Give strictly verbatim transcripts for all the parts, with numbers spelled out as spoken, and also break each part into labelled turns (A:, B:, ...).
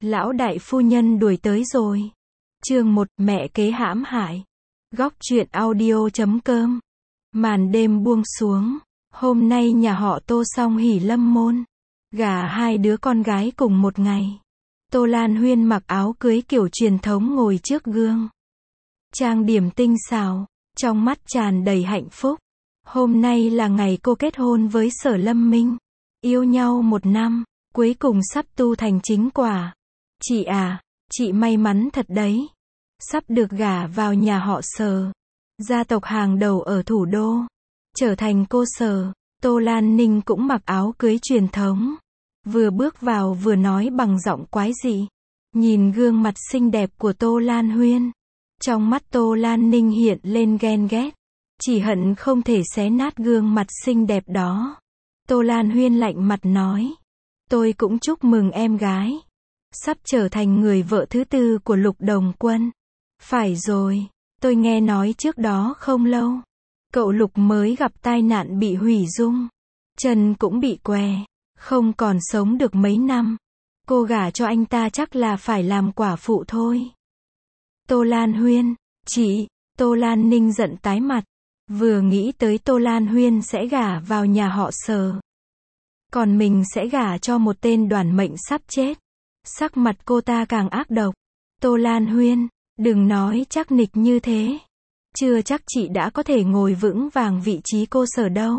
A: Lão đại phu nhân đuổi tới rồi. Chương một, mẹ kế hãm hại. Góc truyện audio chấm com. Màn đêm buông xuống. Hôm nay nhà họ Tô song hỷ lâm môn. Gả hai đứa con gái cùng một ngày. Tô Lan Huyên mặc áo cưới kiểu truyền thống ngồi trước gương. Trang điểm tinh xảo, trong mắt tràn đầy hạnh phúc. Hôm nay là ngày cô kết hôn với Sở Lâm Minh. Yêu nhau một năm, cuối cùng sắp tu thành chính quả. Chị à, chị may mắn thật đấy. Sắp được gả vào nhà họ Sở, gia tộc hàng đầu ở thủ đô. Trở thành cô Sở, Tô Lan Ninh cũng mặc áo cưới truyền thống. Vừa bước vào vừa nói bằng giọng quái dị. Nhìn gương mặt xinh đẹp của Tô Lan Huyên. Trong mắt Tô Lan Ninh hiện lên ghen ghét. Chỉ hận không thể xé nát gương mặt xinh đẹp đó. Tô Lan Huyên lạnh mặt nói. Tôi cũng chúc mừng em gái. Sắp trở thành người vợ thứ tư của Lục Đồng Quân. Phải rồi, tôi nghe nói trước đó không lâu. Cậu Lục mới gặp tai nạn bị hủy dung. Chân cũng bị què. Không còn sống được mấy năm. Cô gả cho anh ta chắc là phải làm quả phụ thôi. Tô Lan Huyên, chị, Tô Lan Ninh giận tái mặt. Vừa nghĩ tới Tô Lan Huyên sẽ gả vào nhà họ Sở. Còn mình sẽ gả cho một tên đoản mệnh sắp chết. Sắc mặt cô ta càng ác độc. Tô Lan Huyên, đừng nói chắc nịch như thế. Chưa chắc chị đã có thể ngồi vững vàng vị trí cô Sở đâu.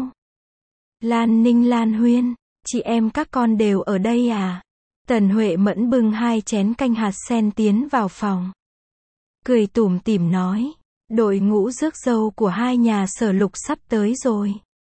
A: Lan Ninh Lan Huyên, chị em các con đều ở đây à? Tần Huệ Mẫn bưng hai chén canh hạt sen tiến vào phòng. Cười tủm tỉm nói. Đội ngũ rước dâu của hai nhà Sở Lục sắp tới rồi.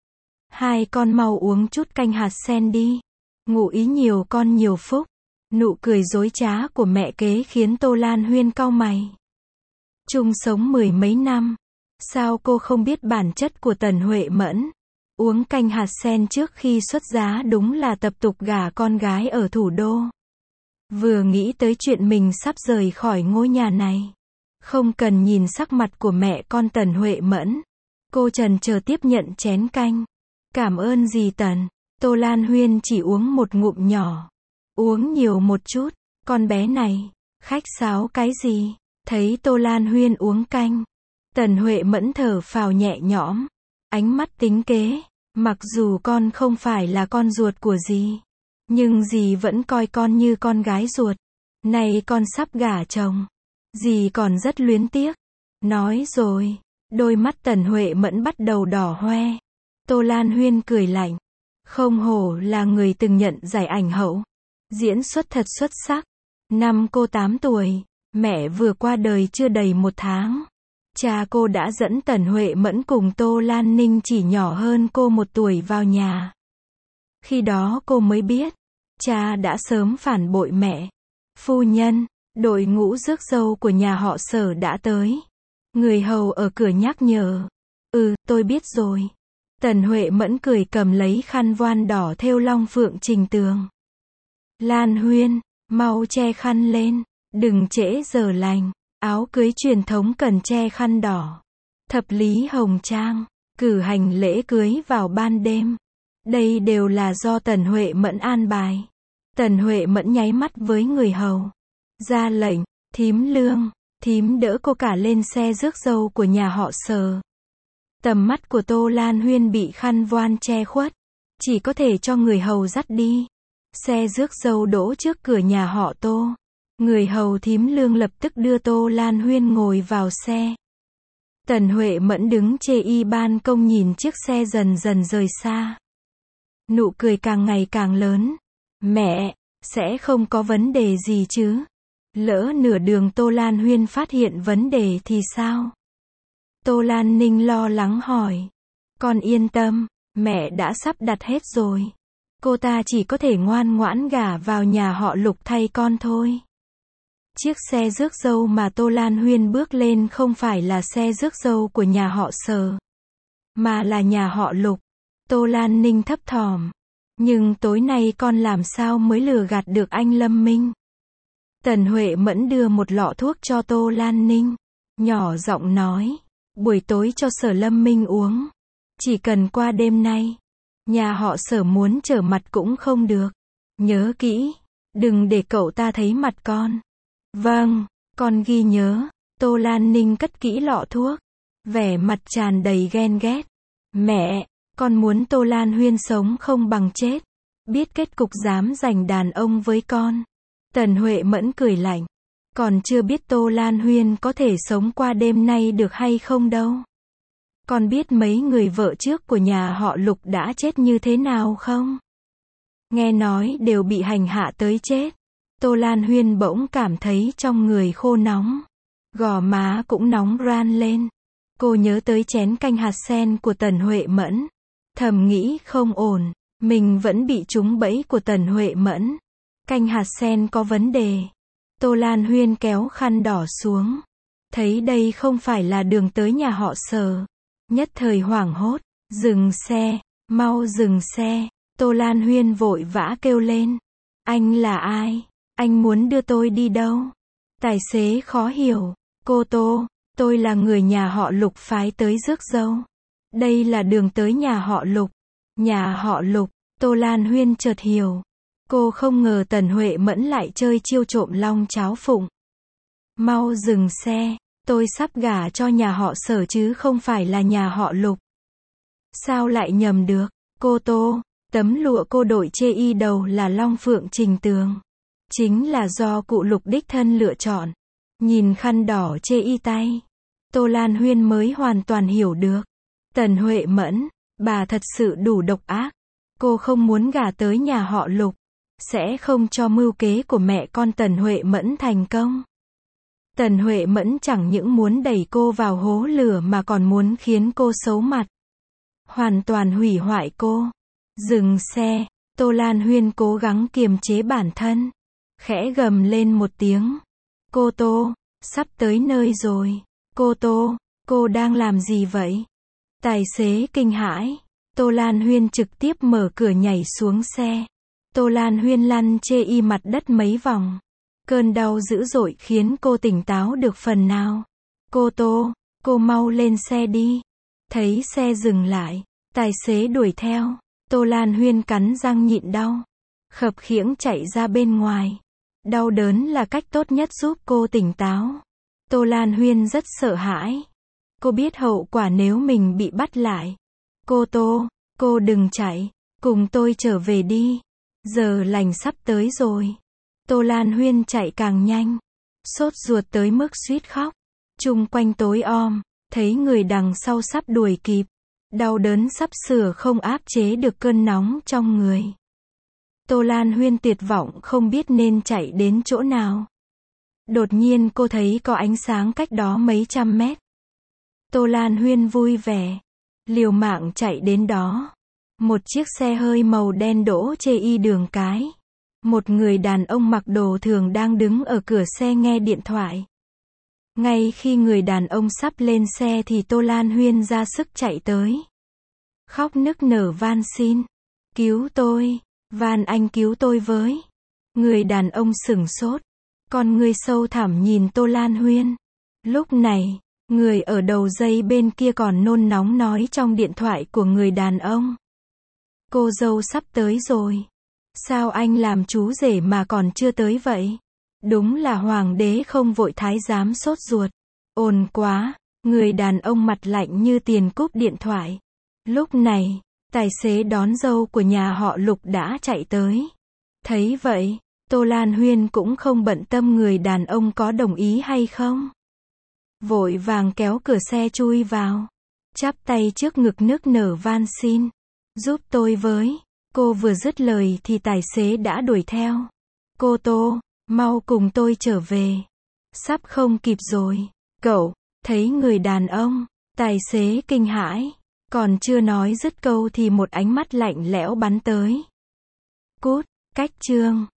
A: Hai con mau uống chút canh hạt sen đi. Ngụ ý nhiều con nhiều phúc. Nụ cười dối trá của mẹ kế khiến Tô Lan Huyên cau mày. Chung sống mười mấy năm. Sao cô không biết bản chất của Tần Huệ Mẫn? Uống canh hạt sen trước khi xuất giá đúng là tập tục gả con gái ở thủ đô. Vừa nghĩ tới chuyện mình sắp rời khỏi ngôi nhà này. Không cần nhìn sắc mặt của mẹ con Tần Huệ Mẫn. Cô trần chờ tiếp nhận chén canh. Cảm ơn dì Tần. Tô Lan Huyên chỉ uống một ngụm nhỏ. Uống nhiều một chút. Con bé này, khách sáo cái gì? Thấy Tô Lan Huyên uống canh. Tần Huệ Mẫn thở phào nhẹ nhõm. Ánh mắt tính kế. Mặc dù con không phải là con ruột của dì. Nhưng dì vẫn coi con như con gái ruột. Này con sắp gả chồng. Dì còn rất luyến tiếc. Nói rồi. Đôi mắt Tần Huệ Mẫn bắt đầu đỏ hoe. Tô Lan Huyên cười lạnh. Không hổ là người từng nhận giải ảnh hậu. Diễn xuất thật xuất sắc. Năm cô tám tuổi. Mẹ vừa qua đời chưa đầy một tháng. Cha cô đã dẫn Tần Huệ Mẫn cùng Tô Lan Ninh chỉ nhỏ hơn cô một tuổi vào nhà. Khi đó cô mới biết. Cha đã sớm phản bội mẹ. Phu nhân. Đội ngũ rước dâu của nhà họ Sở đã tới. Người hầu ở cửa nhắc nhở. Ừ, tôi biết rồi. Tần Huệ Mẫn cười cầm lấy khăn voan đỏ thêu long phượng trình tường. Lan Huyên, mau che khăn lên. Đừng trễ giờ lành. Áo cưới truyền thống cần che khăn đỏ. Thập lý hồng trang. Cử hành lễ cưới vào ban đêm. Đây đều là do Tần Huệ Mẫn an bài. Tần Huệ Mẫn nháy mắt với người hầu. Ra lệnh, thím Lương, thím đỡ cô cả lên xe rước dâu của nhà họ Sở. Tầm mắt của Tô Lan Huyên bị khăn voan che khuất. Chỉ có thể cho người hầu dắt đi. Xe rước dâu đỗ trước cửa nhà họ Tô. Người hầu thím Lương lập tức đưa Tô Lan Huyên ngồi vào xe. Tần Huệ Mẫn đứng chê y ban công nhìn chiếc xe dần dần rời xa. Nụ cười càng ngày càng lớn. Mẹ, sẽ không có vấn đề gì chứ? Lỡ nửa đường Tô Lan Huyên phát hiện vấn đề thì sao? Tô Lan Ninh lo lắng hỏi. Con yên tâm, mẹ đã sắp đặt hết rồi. Cô ta chỉ có thể ngoan ngoãn gả vào nhà họ Lục thay con thôi. Chiếc xe rước dâu mà Tô Lan Huyên bước lên không phải là xe rước dâu của nhà họ Sở, mà là nhà họ Lục. Tô Lan Ninh thấp thỏm. Nhưng tối nay con làm sao mới lừa gạt được anh Lâm Minh? Tần Huệ Mẫn đưa một lọ thuốc cho Tô Lan Ninh. Nhỏ giọng nói. Buổi tối cho Sở Lâm Minh uống. Chỉ cần qua đêm nay. Nhà họ Sở muốn trở mặt cũng không được. Nhớ kỹ. Đừng để cậu ta thấy mặt con. Vâng, con ghi nhớ. Tô Lan Ninh cất kỹ lọ thuốc. Vẻ mặt tràn đầy ghen ghét. Mẹ, con muốn Tô Lan Huyên sống không bằng chết. Biết kết cục dám giành đàn ông với con. Tần Huệ Mẫn cười lạnh. Còn chưa biết Tô Lan Huyên có thể sống qua đêm nay được hay không đâu. Con biết mấy người vợ trước của nhà họ Lục đã chết như thế nào không? Nghe nói đều bị hành hạ tới chết. Tô Lan Huyên bỗng cảm thấy trong người khô nóng. Gò má cũng nóng ran lên. Cô nhớ tới chén canh hạt sen của Tần Huệ Mẫn. Thầm nghĩ không ổn, mình vẫn bị trúng bẫy của Tần Huệ Mẫn. Canh hạt sen có vấn đề. Tô Lan Huyên kéo khăn đỏ xuống. Thấy đây không phải là đường tới nhà họ Sở. Nhất thời hoảng hốt. Dừng xe, mau dừng xe. Tô Lan Huyên vội vã kêu lên. Anh là ai? Anh muốn đưa tôi đi đâu? Tài xế khó hiểu. Cô Tô, tôi là người nhà họ Lục phái tới rước dâu. Đây là đường tới nhà họ Lục. Nhà họ Lục, Tô Lan Huyên chợt hiểu. Cô không ngờ Tần Huệ Mẫn lại chơi chiêu trộm long cháo phụng. Mau dừng xe, tôi sắp gả cho nhà họ Sở chứ không phải là nhà họ Lục. Sao lại nhầm được? Cô Tô, tấm lụa cô đội chê y đầu là Long Phượng Trình Tường. Chính là do cụ Lục đích thân lựa chọn. Nhìn khăn đỏ chê y tay. Tô Lan Huyên mới hoàn toàn hiểu được. Tần Huệ Mẫn, bà thật sự đủ độc ác. Cô không muốn gả tới nhà họ Lục. Sẽ không cho mưu kế của mẹ con Tần Huệ Mẫn thành công. Tần Huệ Mẫn chẳng những muốn đẩy cô vào hố lửa mà còn muốn khiến cô xấu mặt. Hoàn toàn hủy hoại cô. Dừng xe, Tô Lan Huyên cố gắng kiềm chế bản thân. Khẽ gầm lên một tiếng. Cô Tô, sắp tới nơi rồi. Cô Tô, cô đang làm gì vậy? Tài xế kinh hãi. Tô Lan Huyên trực tiếp mở cửa nhảy xuống xe. Tô Lan Huyên lăn chê y mặt đất mấy vòng. Cơn đau dữ dội khiến cô tỉnh táo được phần nào. Cô Tô, cô mau lên xe đi. Thấy xe dừng lại, tài xế đuổi theo. Tô Lan Huyên cắn răng nhịn đau. Khập khiễng chạy ra bên ngoài. Đau đớn là cách tốt nhất giúp cô tỉnh táo. Tô Lan Huyên rất sợ hãi. Cô biết hậu quả nếu mình bị bắt lại. Cô Tô, cô đừng chạy. Cùng tôi trở về đi. Giờ lành sắp tới rồi. Tô Lan Huyên chạy càng nhanh. Sốt ruột tới mức suýt khóc. Chung quanh tối om. Thấy người đằng sau sắp đuổi kịp. Đau đớn sắp sửa không áp chế được cơn nóng trong người. Tô Lan Huyên tuyệt vọng không biết nên chạy đến chỗ nào. Đột nhiên cô thấy có ánh sáng cách đó mấy trăm mét. Tô Lan Huyên vui vẻ. Liều mạng chạy đến đó. Một chiếc xe hơi màu đen đỗ chê y đường cái. Một người đàn ông mặc đồ thường đang đứng ở cửa xe nghe điện thoại. Ngay khi người đàn ông sắp lên xe thì Tô Lan Huyên ra sức chạy tới. Khóc nức nở van xin. Cứu tôi, van anh cứu tôi với. Người đàn ông sửng sốt. Con người sâu thẳm nhìn Tô Lan Huyên. Lúc này, người ở đầu dây bên kia còn nôn nóng nói trong điện thoại của người đàn ông. Cô dâu sắp tới rồi. Sao anh làm chú rể mà còn chưa tới vậy? Đúng là hoàng đế không vội thái giám sốt ruột. Ồn quá, người đàn ông mặt lạnh như tiền cúp điện thoại. Lúc này, tài xế đón dâu của nhà họ Lục đã chạy tới. Thấy vậy, Tô Lan Huyên cũng không bận tâm người đàn ông có đồng ý hay không. Vội vàng kéo cửa xe chui vào. Chắp tay trước ngực nức nở van xin. Giúp tôi với. Cô vừa dứt lời thì tài xế đã đuổi theo. Cô Tô, mau cùng tôi trở về. Sắp không kịp rồi. Cậu, thấy người đàn ông. Tài xế kinh hãi. Còn chưa nói dứt câu thì một ánh mắt lạnh lẽo bắn tới. Cút, cách chương.